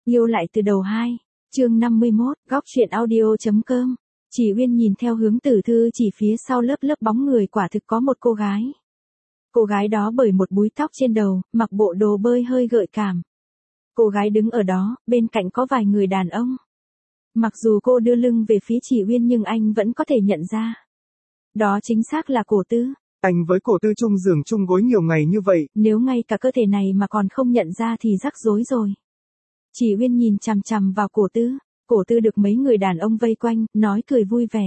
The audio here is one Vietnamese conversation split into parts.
Yêu lại từ đầu 2, chương 51, góc truyện audio.com. Chỉ Uyên nhìn theo hướng Tử Thư chỉ phía sau lớp bóng người quả thực có một cô gái. Cô gái đó bởi một búi tóc trên đầu, mặc bộ đồ bơi hơi gợi cảm. Cô gái đứng ở đó, bên cạnh có vài người đàn ông. Mặc dù cô đưa lưng về phía Chỉ Uyên nhưng anh vẫn có thể nhận ra. Đó chính xác là Cổ Tư. Anh với Cổ Tư chung giường chung gối nhiều ngày như vậy. Nếu ngay cả cơ thể này mà còn không nhận ra thì rắc rối rồi. Chỉ Uyên nhìn chằm chằm vào Cổ Tư. Cổ Tư được mấy người đàn ông vây quanh, nói cười vui vẻ.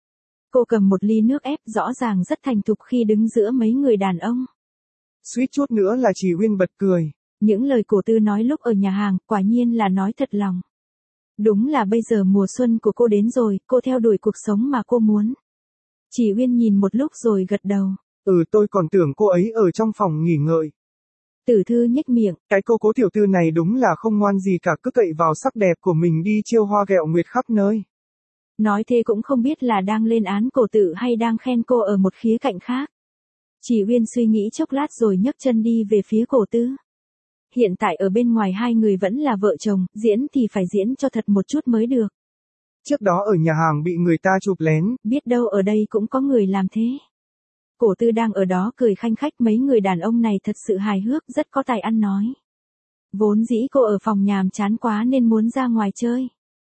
Cô cầm một ly nước ép rõ ràng rất thành thục khi đứng giữa mấy người đàn ông. Suýt chút nữa là Chỉ Uyên bật cười. Những lời Cổ Tư nói lúc ở nhà hàng, quả nhiên là nói thật lòng. Đúng là bây giờ mùa xuân của cô đến rồi, cô theo đuổi cuộc sống mà cô muốn. Chỉ Uyên nhìn một lúc rồi gật đầu. Tôi còn tưởng cô ấy ở trong phòng nghỉ ngơi. Tử Thư nhếch miệng. Cái cô cố tiểu thư này đúng là không ngoan gì cả, cứ cậy vào sắc đẹp của mình đi chiêu hoa ghẹo nguyệt khắp nơi. Nói thế cũng không biết là đang lên án Cổ Tự hay đang khen cô ở một khía cạnh khác. Chỉ Uyên suy nghĩ chốc lát rồi nhấc chân đi về phía Cổ Tư. Hiện tại ở bên ngoài hai người vẫn là vợ chồng, diễn thì phải diễn cho thật một chút mới được. Trước đó ở nhà hàng bị người ta chụp lén. Biết đâu ở đây cũng có người làm thế. Cổ Tư đang ở đó cười khanh khách, mấy người đàn ông này thật sự hài hước, rất có tài ăn nói. Vốn dĩ cô ở phòng nhàm chán quá nên muốn ra ngoài chơi.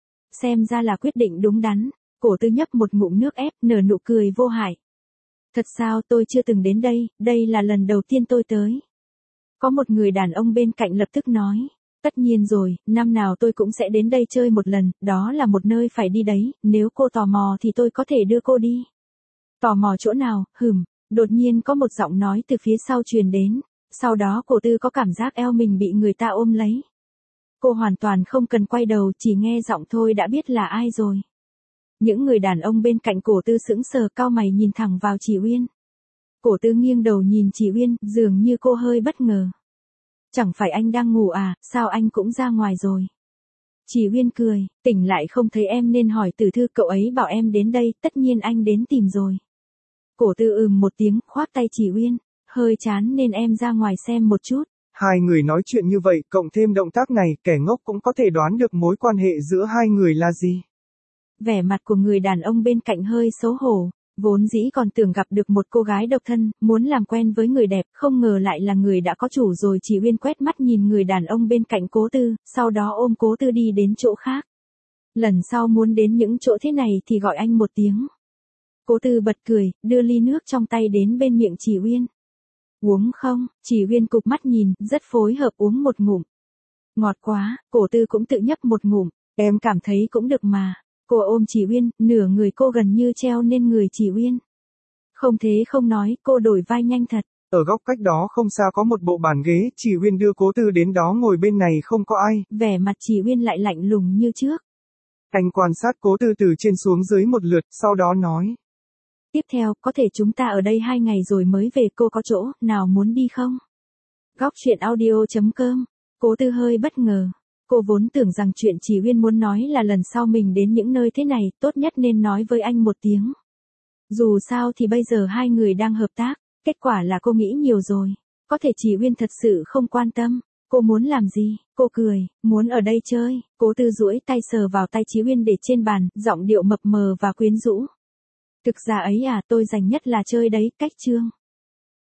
Xem ra là quyết định đúng đắn. Cổ Tư nhấp một ngụm nước ép, nở nụ cười vô hại. Thật sao, tôi chưa từng đến đây là lần đầu tiên tôi tới. Có một người đàn ông bên cạnh lập tức nói. Tất nhiên rồi, năm nào tôi cũng sẽ đến đây chơi một lần, đó là một nơi phải đi đấy, nếu cô tò mò thì tôi có thể đưa cô đi. Tò mò chỗ nào, đột nhiên có một giọng nói từ phía sau truyền đến, sau đó Cổ Tư có cảm giác eo mình bị người ta ôm lấy. Cô hoàn toàn không cần quay đầu, chỉ nghe giọng thôi đã biết là ai rồi. Những người đàn ông bên cạnh Cổ Tư sững sờ cau mày nhìn thẳng vào Chỉ Uyên. Cổ Tư nghiêng đầu nhìn Chỉ Uyên, dường như cô hơi bất ngờ. Chẳng phải anh đang ngủ à, sao anh cũng ra ngoài rồi? Chỉ Uyên cười, tỉnh lại không thấy em nên hỏi Tử Thư, cậu ấy bảo em đến đây, tất nhiên anh đến tìm rồi. Cổ Tư một tiếng, khoác tay Chỉ Uyên, hơi chán nên em ra ngoài xem một chút. Hai người nói chuyện như vậy, cộng thêm động tác này, kẻ ngốc cũng có thể đoán được mối quan hệ giữa hai người là gì. Vẻ mặt của người đàn ông bên cạnh hơi xấu hổ, vốn dĩ còn tưởng gặp được một cô gái độc thân, muốn làm quen với người đẹp, không ngờ lại là người đã có chủ rồi. Chỉ Uyên quét mắt nhìn người đàn ông bên cạnh Cố Tư, sau đó ôm Cố Tư đi đến chỗ khác. Lần sau muốn đến những chỗ thế này thì gọi anh một tiếng. Cố Tư bật cười, đưa ly nước trong tay đến bên miệng Chỉ Uyên. Uống không? Chỉ Uyên cụp mắt nhìn, rất phối hợp uống một ngụm. Ngọt quá, Cổ Tư cũng tự nhấp một ngụm, em cảm thấy cũng được mà. Cô ôm Chỉ Uyên, nửa người cô gần như treo lên người Chỉ Uyên. Không thế không nói, cô đổi vai nhanh thật. Ở góc cách đó không xa có một bộ bàn ghế, Chỉ Uyên đưa Cố Tư đến đó ngồi, bên này không có ai. Vẻ mặt Chỉ Uyên lại lạnh lùng như trước. Anh quan sát Cố Tư từ trên xuống dưới một lượt, sau đó nói. Tiếp theo, có thể chúng ta ở đây 2 ngày rồi mới về, cô có chỗ nào muốn đi không? Góc truyện audio.com. Cố Tư hơi bất ngờ. Cô vốn tưởng rằng chuyện Chỉ Uyên muốn nói là lần sau mình đến những nơi thế này, tốt nhất nên nói với anh một tiếng. Dù sao thì bây giờ hai người đang hợp tác, kết quả là cô nghĩ nhiều rồi. Có thể Chỉ Uyên thật sự không quan tâm. Cô muốn làm gì? Cô cười, muốn ở đây chơi. Cố Tư duỗi tay sờ vào tay Chỉ Uyên để trên bàn, giọng điệu mập mờ và quyến rũ. Thực ra ấy à, tôi dành nhất là chơi đấy, cách chương.